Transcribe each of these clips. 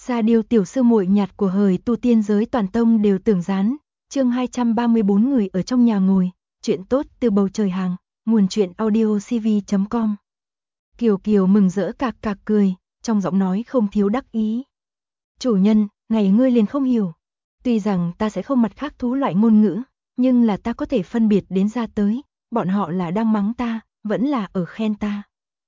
Sa Điêu tiểu sư muội nhặt của hời tu tiên giới toàn tông đều tưởng rán. Chương 234 người ở trong nhà ngồi, chuyện tốt từ bầu trời hàng, nguồn truyện audiocv.com. Kiều Kiều mừng rỡ cạc cạc cười, trong giọng nói không thiếu đắc ý. Chủ nhân, này ngươi liền không hiểu. Tuy rằng ta sẽ không mặt khác thú loại ngôn ngữ, nhưng là ta có thể phân biệt đến ra tới, bọn họ là đang mắng ta, vẫn là ở khen ta.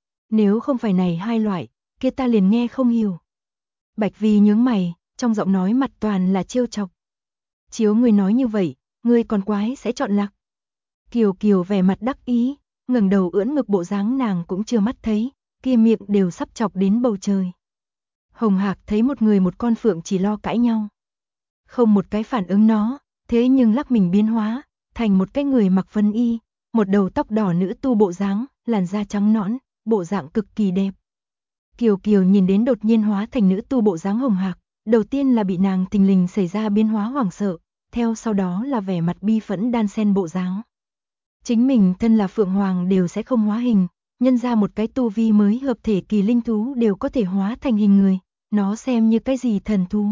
Nếu không phải này hai loại, kia ta liền nghe không hiểu. Bạch Vi nhướng mày, trong giọng nói mặt toàn là trêu chọc. Chiếu ngươi nói như vậy, ngươi còn quái sẽ chọn lạc. Kiều Kiều vẻ mặt đắc ý, ngẩng đầu ưỡn ngực bộ dáng nàng cũng chưa mắt thấy, kia miệng đều sắp chọc đến bầu trời. Hồng Hạc thấy một người một con phượng chỉ lo cãi nhau. Không một cái phản ứng nó, thế nhưng lắc mình biến hóa, thành một cái người mặc vân y, một đầu tóc đỏ nữ tu bộ dáng, làn da trắng nõn, bộ dạng cực kỳ đẹp. Kiều Kiều nhìn đến đột nhiên hóa thành nữ tu bộ dáng Hồng Hạc, đầu tiên là bị nàng thình lình xảy ra biến hóa hoảng sợ, theo sau đó là vẻ mặt bi phẫn đan xen bộ dáng. Chính mình thân là Phượng Hoàng đều sẽ không hóa hình, nhân ra một cái tu vi mới hợp thể kỳ linh thú đều có thể hóa thành hình người, nó xem như cái gì thần thú.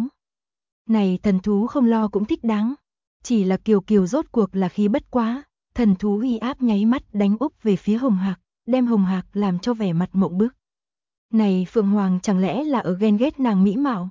Này thần thú không lo cũng thích đáng, chỉ là Kiều Kiều rốt cuộc là khí bất quá, thần thú uy áp nháy mắt đánh úp về phía Hồng Hạc, đem Hồng Hạc làm cho vẻ mặt mộng bức. Này Phượng Hoàng chẳng lẽ là ở ghen ghét nàng mỹ mạo?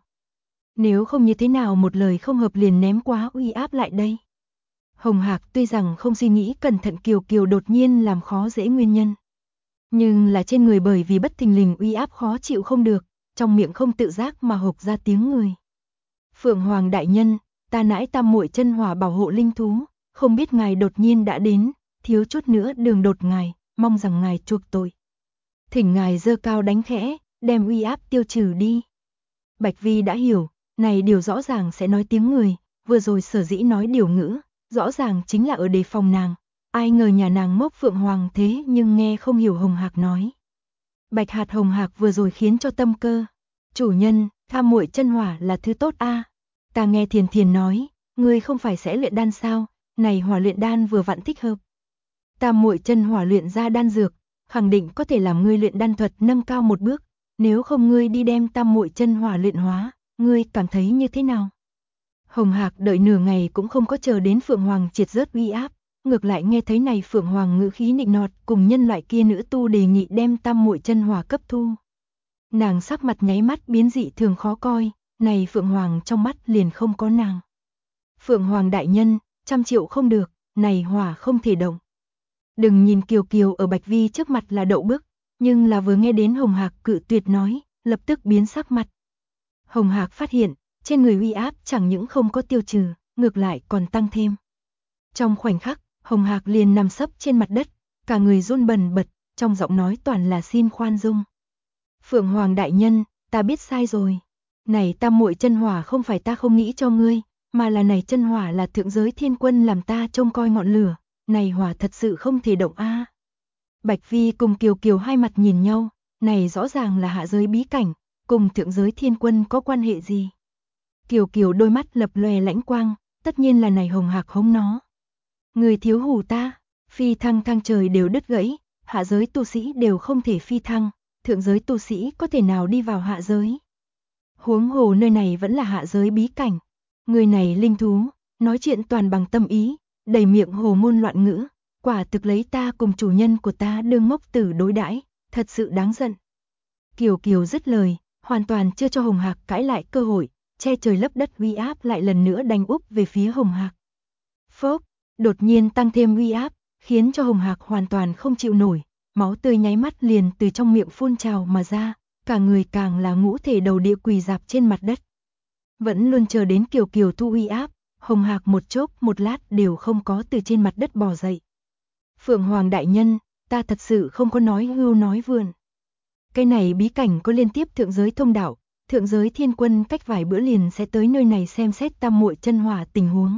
Nếu không như thế nào một lời không hợp liền ném quá uy áp lại đây? Hồng Hạc tuy rằng không suy nghĩ cẩn thận Kiều Kiều đột nhiên làm khó dễ nguyên nhân. Nhưng là trên người bởi vì bất thình lình uy áp khó chịu không được, trong miệng không tự giác mà hộc ra tiếng người. Phượng Hoàng đại nhân, ta nãi tam muội chân hỏa bảo hộ linh thú, không biết ngài đột nhiên đã đến, thiếu chút nữa đường đột ngài, mong rằng ngài chuộc tội. Thỉnh ngài giơ cao đánh khẽ, đem uy áp tiêu trừ đi. Bạch Vi đã hiểu, này điều rõ ràng sẽ nói tiếng người, vừa rồi sở dĩ nói điều ngữ, rõ ràng chính là ở đề phòng nàng. Ai ngờ nhà nàng mốc Phượng Hoàng thế nhưng nghe không hiểu Hồng Hạc nói. Bạch hạt Hồng Hạc vừa rồi khiến cho tâm cơ. Chủ nhân, tham muội chân hỏa là thứ tốt a. Ta nghe Thiền Thiền nói, ngươi không phải sẽ luyện đan sao, này hỏa luyện đan vừa vặn thích hợp. Tam muội chân hỏa luyện ra đan dược, khẳng định có thể làm ngươi luyện đan thuật nâng cao một bước, nếu không ngươi đi đem tam muội chân hỏa luyện hóa, ngươi cảm thấy như thế nào? Hồng Hạc đợi nửa ngày cũng không có chờ đến Phượng Hoàng triệt rớt uy áp, ngược lại nghe thấy này Phượng Hoàng ngữ khí nịnh nọt cùng nhân loại kia nữ tu đề nghị đem tam muội chân hỏa cấp thu. Nàng sắc mặt nháy mắt biến dị thường khó coi, này Phượng Hoàng trong mắt liền không có nàng. Phượng Hoàng đại nhân, 100 triệu không được, này hỏa không thể động. Đừng nhìn Kiều Kiều ở Bạch Vi trước mặt là đậu bức, nhưng là vừa nghe đến Hồng Hạc cự tuyệt nói, lập tức biến sắc mặt. Hồng Hạc phát hiện, trên người uy áp chẳng những không có tiêu trừ, ngược lại còn tăng thêm. Trong khoảnh khắc, Hồng Hạc liền nằm sấp trên mặt đất, cả người run bần bật, trong giọng nói toàn là xin khoan dung. Phượng Hoàng đại nhân, ta biết sai rồi. Này tam muội chân hỏa không phải ta không nghĩ cho ngươi, mà là này chân hỏa là thượng giới thiên quân làm ta trông coi ngọn lửa, này hỏa thật sự không thể động a. Bạch Vi cùng Kiều Kiều hai mặt nhìn nhau, này rõ ràng là hạ giới bí cảnh, cùng thượng giới thiên quân có quan hệ gì? Kiều Kiều đôi mắt lập lòe lãnh quang, tất nhiên là này Hồng Hạc hống nó. Người thiếu hù ta, phi thăng thang trời đều đứt gãy, hạ giới tu sĩ đều không thể phi thăng, thượng giới tu sĩ có thể nào đi vào hạ giới? Huống hồ nơi này vẫn là hạ giới bí cảnh. Người này linh thú, nói chuyện toàn bằng tâm ý, đầy miệng hồ ngôn loạn ngữ, quả thực lấy ta cùng chủ nhân của ta đương ngốc tử đối đãi, thật sự đáng giận. Kiều Kiều dứt lời, hoàn toàn chưa cho Hồng Hạc cãi lại cơ hội, che trời lấp đất uy áp lại lần nữa đánh úp về phía Hồng Hạc. Phốc, đột nhiên tăng thêm uy áp, khiến cho Hồng Hạc hoàn toàn không chịu nổi, máu tươi nháy mắt liền từ trong miệng phun trào mà ra, cả người càng là ngũ thể đầu địa quỳ rạp trên mặt đất. Vẫn luôn chờ đến Kiều Kiều thu uy áp, Hồng Hạc một chốc một lát đều không có từ trên mặt đất bò dậy. Phượng Hoàng đại nhân, ta thật sự không có nói hưu nói vượn. Cái này bí cảnh có liên tiếp thượng giới thông đạo, thượng giới thiên quân cách vài bữa liền sẽ tới nơi này xem xét tam muội chân hỏa tình huống.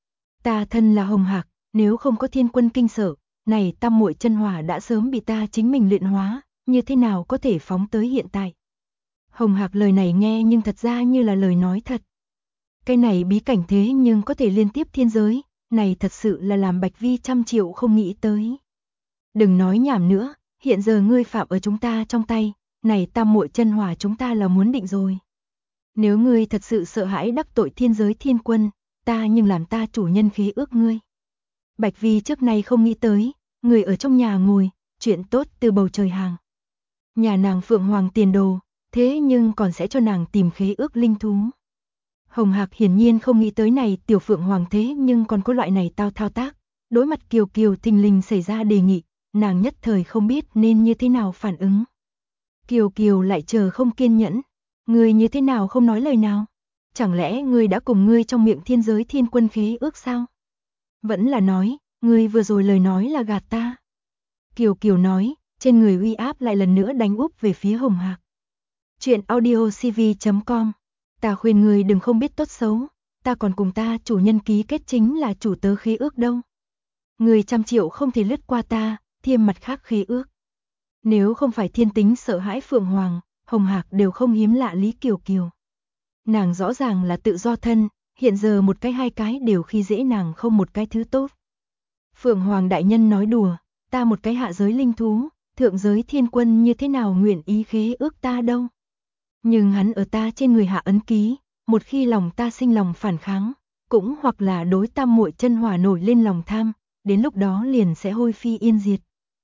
Ta thân là Hồng Hạc, nếu không có thiên quân kinh sợ, này tam muội chân hỏa đã sớm bị ta chính mình luyện hóa, như thế nào có thể phóng tới hiện tại. Hồng Hạc lời này nghe nhưng thật ra như là lời nói thật. Cái này bí cảnh thế nhưng có thể liên tiếp thiên giới, này thật sự là làm Bạch Vi 100 triệu không nghĩ tới. Đừng nói nhảm nữa, hiện giờ ngươi phạm ở chúng ta trong tay, này tam muội chân hỏa chúng ta là muốn định rồi. Nếu ngươi thật sự sợ hãi đắc tội thiên giới thiên quân, ta nhưng làm ta chủ nhân khế ước ngươi. Bạch Vi trước nay không nghĩ tới, người ở trong nhà ngồi, chuyện tốt từ bầu trời hàng. Nhà nàng Phượng Hoàng tiền đồ, thế nhưng còn sẽ cho nàng tìm khế ước linh thú. Hồng Hạc hiển nhiên không nghĩ tới này tiểu Phượng Hoàng thế nhưng còn có loại này thao tác. Đối mặt Kiều Kiều thình lình xảy ra đề nghị, nàng nhất thời không biết nên như thế nào phản ứng. Kiều Kiều lại chờ không kiên nhẫn, ngươi như thế nào không nói lời nào? Chẳng lẽ ngươi đã cùng ngươi trong miệng thiên giới thiên quân khế ước sao? Vẫn là nói, ngươi vừa rồi lời nói là gạt ta. Kiều Kiều nói, trên người uy áp lại lần nữa đánh úp về phía Hồng Hạc. Chuyện audiocv.com. Ta khuyên ngươi đừng không biết tốt xấu, ta còn cùng ta chủ nhân ký kết chính là chủ tớ khế ước đâu. Ngươi 100 triệu không thể lướt qua ta, thêm mặt khác khế ước. Nếu không phải thiên tính sợ hãi Phượng Hoàng, Hồng Hạc đều không hiếm lạ Lý Kiều Kiều. Nàng rõ ràng là tự do thân, hiện giờ một cái hai cái đều khi dễ nàng không một cái thứ tốt. Phượng Hoàng đại nhân nói đùa, ta một cái hạ giới linh thú, thượng giới thiên quân như thế nào nguyện ý khế ước ta đâu. Nhưng hắn ở ta trên người hạ ấn ký, một khi lòng ta sinh lòng phản kháng, cũng hoặc là đối tam muội chân hỏa nổi lên lòng tham, đến lúc đó liền sẽ hôi phi yên diệt.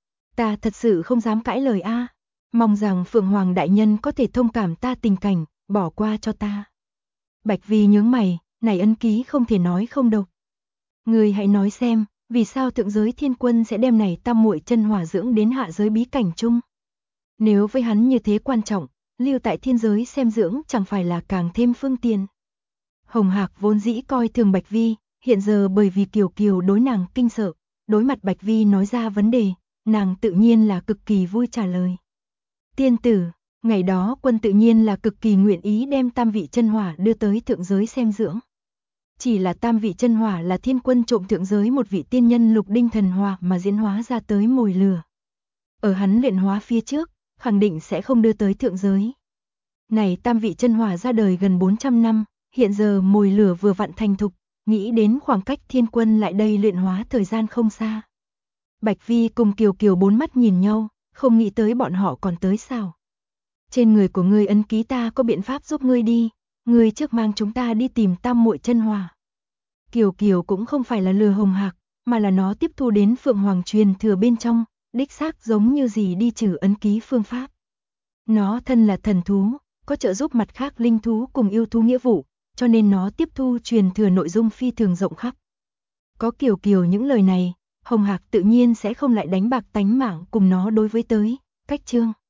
Ta thật sự không dám cãi lời a, mong rằng Phượng Hoàng đại nhân có thể thông cảm ta tình cảnh, bỏ qua cho ta. Bạch Vi nhướng mày, này ấn ký không thể nói không độc. Người hãy nói xem, vì sao thượng giới thiên quân sẽ đem này tam muội chân hỏa dưỡng đến hạ giới bí cảnh chung? Nếu với hắn như thế quan trọng, lưu tại thiên giới xem dưỡng chẳng phải là càng thêm phương tiện. Hồng Hạc vốn dĩ coi thường Bạch Vi, hiện giờ bởi vì Kiều Kiều đối nàng kinh sợ, đối mặt Bạch Vi nói ra vấn đề, nàng tự nhiên là cực kỳ vui trả lời. Tiên tử, ngày đó quân tự nhiên là cực kỳ nguyện ý đem tam vị chân hỏa đưa tới thượng giới xem dưỡng. Chỉ là tam vị chân hỏa là thiên quân trộm thượng giới một vị tiên nhân lục đinh thần hỏa mà diễn hóa ra tới mồi lửa. Ở hắn luyện hóa phía trước, khẳng định sẽ không đưa tới thượng giới. Này tam vị chân hỏa ra đời gần 400 năm, hiện giờ mồi lửa vừa vặn thành thục, nghĩ đến khoảng cách thiên quân lại đây luyện hóa thời gian không xa. Bạch Vi cùng Kiều Kiều bốn mắt nhìn nhau, không nghĩ tới bọn họ còn tới sao. Trên người của ngươi ấn ký ta có biện pháp giúp ngươi đi, ngươi trước mang chúng ta đi tìm tam muội chân hỏa. Kiều Kiều cũng không phải là lừa Hồng Hạc, mà là nó tiếp thu đến Phượng Hoàng truyền thừa bên trong, đích xác giống như gì đi trừ ấn ký phương pháp. Nó thân là thần thú, có trợ giúp mặt khác linh thú cùng yêu thú nghĩa vụ, cho nên nó tiếp thu truyền thừa nội dung phi thường rộng khắp. Có Kiều Kiều những lời này, Hồng Hạc tự nhiên sẽ không lại đánh bạc tánh mạng cùng nó đối với tới, cách chương.